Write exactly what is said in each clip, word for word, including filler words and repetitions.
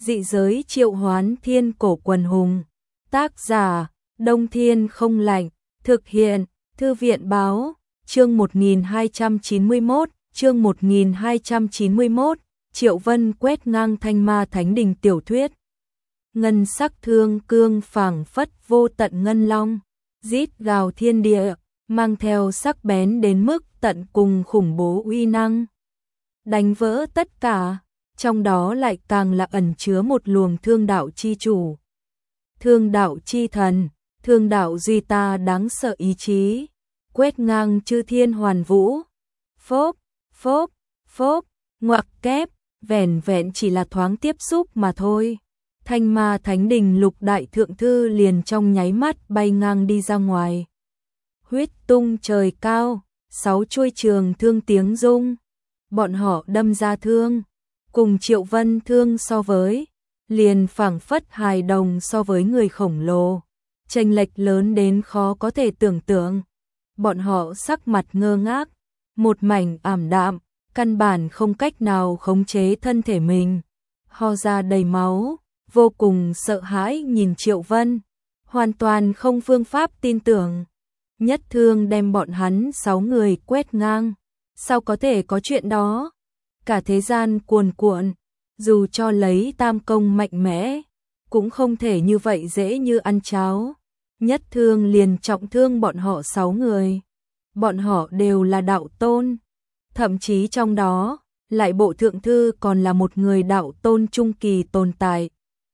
Dị giới triệu hoán thiên cổ quần hùng. Tác giả, Đông Thiên không lạnh. Thực hiện, Thư viện báo. Chương một nghìn hai trăm chín mươi mốt, chương một nghìn hai trăm chín mươi mốt, Triệu Vân quét ngang Thanh Ma Thánh Đình tiểu thuyết. Ngân sắc thương cương phảng phất vô tận ngân long, rít gào thiên địa, mang theo sắc bén đến mức tận cùng khủng bố uy năng. Đánh vỡ tất cả, trong đó lại càng là ẩn chứa một luồng thương đạo chi chủ. Thương đạo chi thần, thương đạo duy ta đáng sợ ý chí, quét ngang chư thiên hoàn vũ. Phốp, phốp, phốp, ngoặc kép, vẻn vẹn chỉ là thoáng tiếp xúc mà thôi. Thanh Ma Thánh Đình lục đại thượng thư liền trong nháy mắt bay ngang đi ra ngoài. Huyết tung trời cao, sáu chuôi trường thương tiếng rung. Bọn họ đâm ra thương, cùng Triệu Vân thương so với, liền phảng phất hài đồng so với người khổng lồ. Chênh lệch lớn đến khó có thể tưởng tượng. Bọn họ sắc mặt ngơ ngác, một mảnh ảm đạm, căn bản không cách nào khống chế thân thể mình. Ho ra đầy máu, vô cùng sợ hãi nhìn Triệu Vân, hoàn toàn không phương pháp tin tưởng. Nhất thương đem bọn hắn sáu người quét ngang, sao có thể có chuyện đó? Cả thế gian cuồn cuộn, dù cho lấy tam công mạnh mẽ, cũng không thể như vậy dễ như ăn cháo. Nhất thương liền trọng thương bọn họ sáu người. Bọn họ đều là đạo tôn, thậm chí trong đó, lại bộ thượng thư còn là một người đạo tôn trung kỳ tồn tại.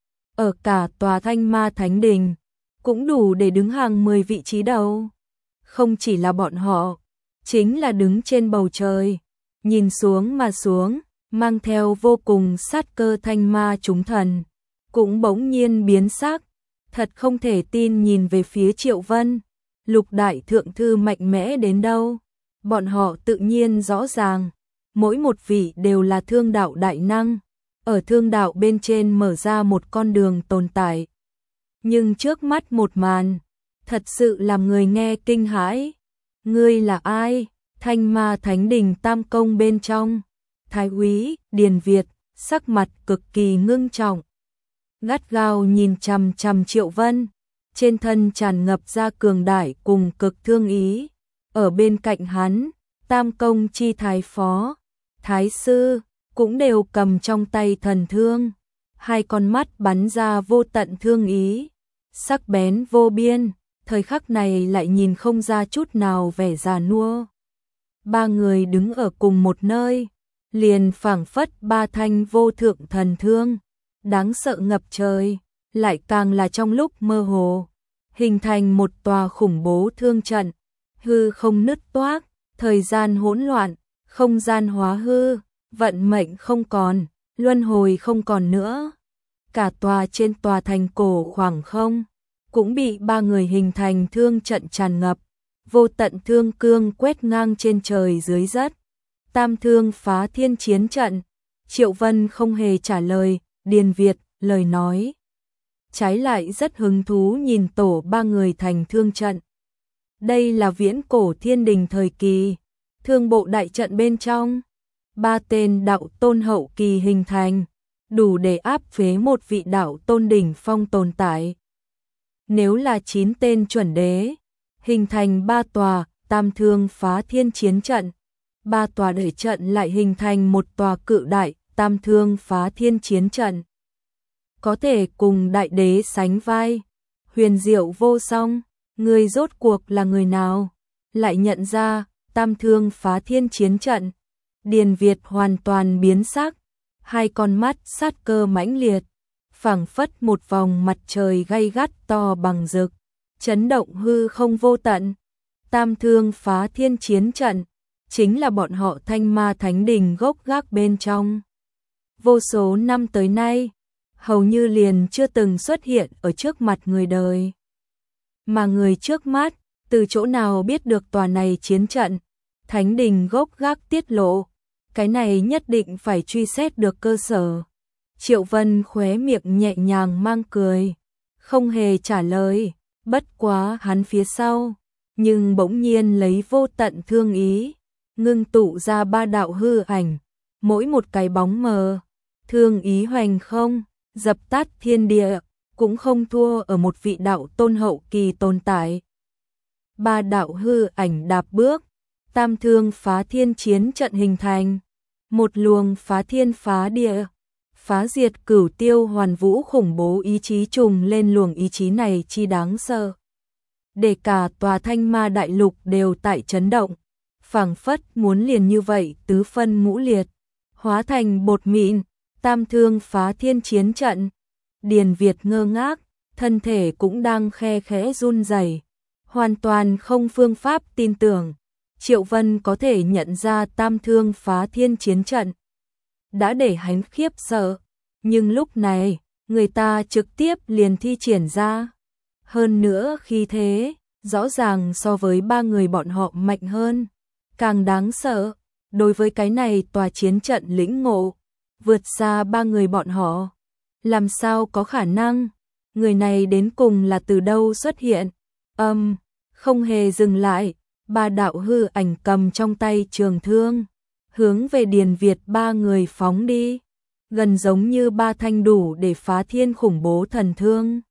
Ở cả tòa Thanh Ma Thánh Đình, cũng đủ để đứng hàng mười vị trí đầu. Không chỉ là bọn họ, chính là đứng trên bầu trời, nhìn xuống mà xuống, mang theo vô cùng sát cơ thanh ma chúng thần, cũng bỗng nhiên biến sắc, thật không thể tin nhìn về phía Triệu Vân. Lục đại thượng thư mạnh mẽ đến đâu, bọn họ tự nhiên rõ ràng, mỗi một vị đều là thương đạo đại năng, ở thương đạo bên trên mở ra một con đường tồn tại. Nhưng trước mắt một màn, thật sự làm người nghe kinh hãi. Ngươi là ai? Thanh Ma Thánh Đình tam công bên trong, Thái úy Điền Việt sắc mặt cực kỳ ngưng trọng, gắt gao nhìn chằm chằm Triệu Vân, trên thân tràn ngập ra cường đại cùng cực thương ý. Ở bên cạnh hắn, tam công chi thái phó, thái sư cũng đều cầm trong tay thần thương, hai con mắt bắn ra vô tận thương ý, sắc bén vô biên, thời khắc này lại nhìn không ra chút nào vẻ già nua. Ba người đứng ở cùng một nơi, liền phảng phất ba thanh vô thượng thần thương, đáng sợ ngập trời, lại càng là trong lúc mơ hồ, hình thành một tòa khủng bố thương trận, hư không nứt toác, thời gian hỗn loạn, không gian hóa hư, vận mệnh không còn, luân hồi không còn nữa. Cả tòa trên tòa thành cổ khoảng không, cũng bị ba người hình thành thương trận tràn ngập, vô tận thương cương quét ngang trên trời dưới đất. Tam thương phá thiên chiến trận. Triệu Vân không hề trả lời Điền Việt lời nói, trái lại rất hứng thú nhìn tổ ba người thành thương trận. Đây là viễn cổ thiên đình thời kỳ, thương bộ đại trận bên trong, ba tên đạo tôn hậu kỳ hình thành, đủ để áp phế một vị đạo tôn đỉnh phong tồn tại. Nếu là chín tên chuẩn đế, hình thành ba tòa tam thương phá thiên chiến trận, ba tòa đại trận lại hình thành một tòa cự đại tam thương phá thiên chiến trận. Có thể cùng đại đế sánh vai, huyền diệu vô song. Người rốt cuộc là người nào? Lại nhận ra tam thương phá thiên chiến trận. Điền Việt hoàn toàn biến sắc, hai con mắt sát cơ mãnh liệt, phảng phất một vòng mặt trời gay gắt to bằng rực, chấn động hư không vô tận. Tam thương phá thiên chiến trận, chính là bọn họ Thanh Ma Thánh Đình gốc gác bên trong. Vô số năm tới nay, hầu như liền chưa từng xuất hiện ở trước mặt người đời. Mà người trước mắt, từ chỗ nào biết được tòa này chiến trận, Thánh Đình gốc gác tiết lộ, cái này nhất định phải truy xét được cơ sở. Triệu Vân khóe miệng nhẹ nhàng mang cười, không hề trả lời, bất quá hắn phía sau, nhưng bỗng nhiên lấy vô tận thương ý, ngưng tụ ra ba đạo hư ảnh, mỗi một cái bóng mờ, thương ý hoành không, dập tắt thiên địa, cũng không thua ở một vị đạo tôn hậu kỳ tồn tại. Ba đạo hư ảnh đạp bước, tam thương phá thiên chiến trận hình thành, một luồng phá thiên phá địa, phá diệt cửu tiêu hoàn vũ khủng bố ý chí trùng lên luồng ý chí này chi đáng sợ. Để cả tòa Thanh Ma đại lục đều tại chấn động, phảng phất muốn liền như vậy tứ phân ngũ liệt, hóa thành bột mịn, tam thương phá thiên chiến trận. Điền Việt ngơ ngác, thân thể cũng đang khe khẽ run rẩy, hoàn toàn không phương pháp tin tưởng. Triệu Vân có thể nhận ra tam thương phá thiên chiến trận, đã để hắn khiếp sợ, nhưng lúc này, người ta trực tiếp liền thi triển ra. Hơn nữa khi thế, rõ ràng so với ba người bọn họ mạnh hơn, càng đáng sợ. Đối với cái này tòa chiến trận lĩnh ngộ, vượt xa ba người bọn họ. Làm sao có khả năng? Người này đến cùng là từ đâu xuất hiện? Âm, um, không hề dừng lại, ba đạo hư ảnh cầm trong tay trường thương, hướng về Điền Việt ba người phóng đi, gần giống như ba thanh đủ để phá thiên khủng bố thần thương.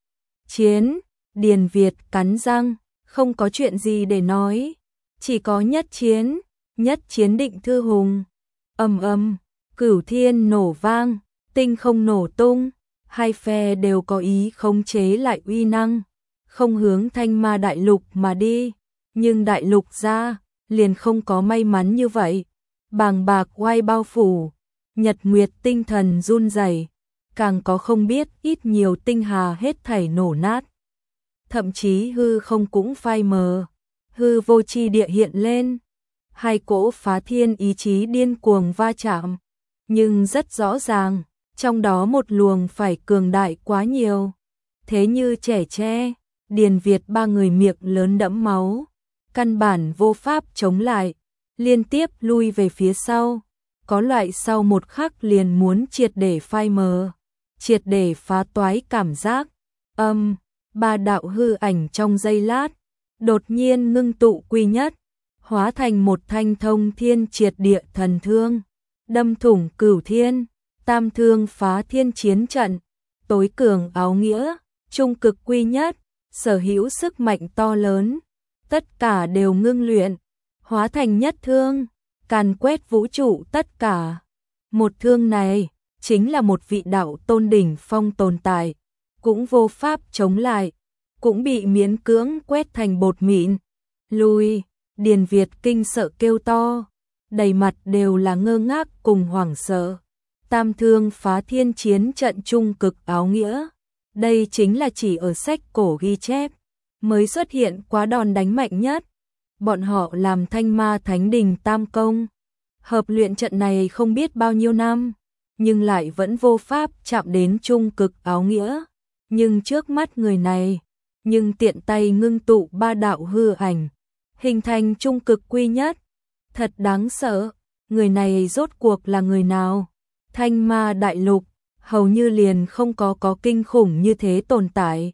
Chiến, Điền Việt cắn răng, không có chuyện gì để nói, chỉ có nhất chiến, nhất chiến định thư hùng. Ầm ầm, cửu thiên nổ vang, tinh không nổ tung, hai phe đều có ý khống chế lại uy năng, không hướng Thanh Ma đại lục mà đi, nhưng đại lục ra, liền không có may mắn như vậy. Bàng bạc oai bao phủ, nhật nguyệt tinh thần run rẩy, càng có không biết ít nhiều tinh hà hết thảy nổ nát. Thậm chí hư không cũng phai mờ, hư vô chi địa hiện lên, hai cỗ phá thiên ý chí điên cuồng va chạm, nhưng rất rõ ràng, trong đó một luồng phải cường đại quá nhiều. Thế như trẻ tre, Điền Việt ba người miệng lớn đẫm máu, căn bản vô pháp chống lại, liên tiếp lui về phía sau, có loại sau một khắc liền muốn triệt để phai mờ, triệt để phá toái cảm giác. Âm, ba đạo hư ảnh trong giây lát, đột nhiên ngưng tụ quy nhất, hóa thành một thanh thông thiên triệt địa thần thương, đâm thủng cửu thiên, tam thương phá thiên chiến trận, tối cường áo nghĩa, trung cực quy nhất, sở hữu sức mạnh to lớn, tất cả đều ngưng luyện, hóa thành nhất thương, càn quét vũ trụ tất cả. Một thương này, chính là một vị đạo tôn đỉnh phong tồn tại, cũng vô pháp chống lại, cũng bị miễn cưỡng quét thành bột mịn. Lui, Điền Việt kinh sợ kêu to, đầy mặt đều là ngơ ngác cùng hoảng sợ. Tam thương phá thiên chiến trận trung cực áo nghĩa, đây chính là chỉ ở sách cổ ghi chép, mới xuất hiện quá đòn đánh mạnh nhất. Bọn họ làm Thanh Ma Thánh Đình tam công, hợp luyện trận này không biết bao nhiêu năm, nhưng lại vẫn vô pháp chạm đến trung cực áo nghĩa. Nhưng trước mắt người này, nhưng tiện tay ngưng tụ ba đạo hư ảnh, hình thành trung cực quy nhất. Thật đáng sợ, người này rốt cuộc là người nào? Thanh Ma đại lục, hầu như liền không có có kinh khủng như thế tồn tại.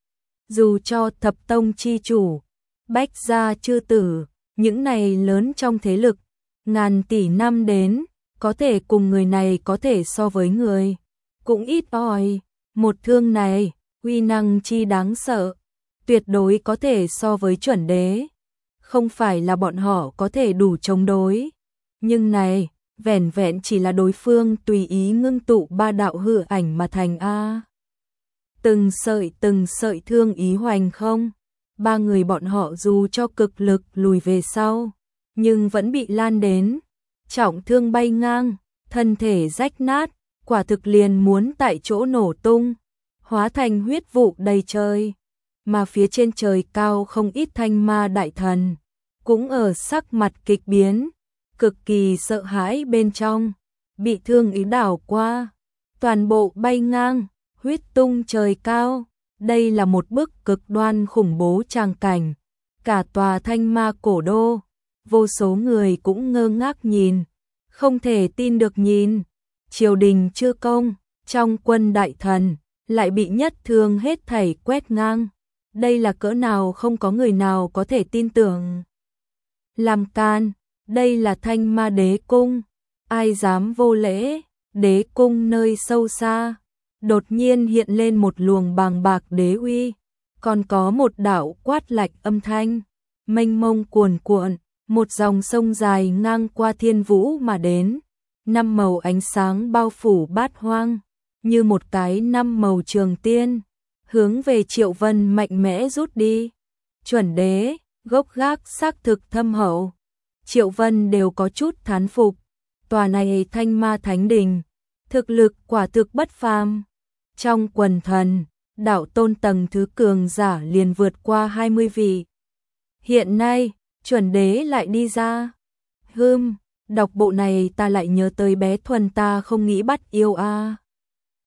Dù cho thập tông chi chủ, bách gia chư tử, những này lớn trong thế lực, ngàn tỷ năm đến, có thể cùng người này có thể so với người, cũng ít ỏi. Một thương này, uy năng chi đáng sợ, tuyệt đối có thể so với chuẩn đế. Không phải là bọn họ có thể đủ chống đối, nhưng này, vẻn vẹn chỉ là đối phương tùy ý ngưng tụ ba đạo hư ảnh mà thành a. Từng sợi từng sợi thương ý hoành không, ba người bọn họ dù cho cực lực lùi về sau, nhưng vẫn bị lan đến, trọng thương bay ngang, thân thể rách nát, quả thực liền muốn tại chỗ nổ tung, hóa thành huyết vụ đầy trời. Mà phía trên trời cao không ít thanh ma đại thần, cũng ở sắc mặt kịch biến, cực kỳ sợ hãi bên trong, bị thương ý đảo qua, toàn bộ bay ngang, huyết tung trời cao. Đây là một bức cực đoan khủng bố tràng cảnh, cả tòa Thanh Ma cổ đô, vô số người cũng ngơ ngác nhìn, không thể tin được nhìn. Triều đình chư công, trong quân đại thần, lại bị nhất thương hết thảy quét ngang. Đây là cỡ nào không có người nào có thể tin tưởng. Làm can, đây là Thanh Ma đế cung, ai dám vô lễ, đế cung nơi sâu xa, đột nhiên hiện lên một luồng bàng bạc đế uy, còn có một đạo quát lạch âm thanh, mênh mông cuồn cuộn, một dòng sông dài ngang qua thiên vũ mà đến, năm màu ánh sáng bao phủ bát hoang, như một cái năm màu trường tiên, hướng về Triệu Vân mạnh mẽ rút đi. Chuẩn đế, gốc gác xác thực thâm hậu. Triệu Vân đều có chút thán phục, tòa này Thanh Ma Thánh Đình, thực lực quả thực bất phàm. Trong quần thần, đạo tôn tầng thứ cường giả liền vượt qua hai mươi vị. Hiện nay, chuẩn đế lại đi ra. Hừm, đọc bộ này ta lại nhớ tới bé Thuần ta không nghĩ bắt yêu a.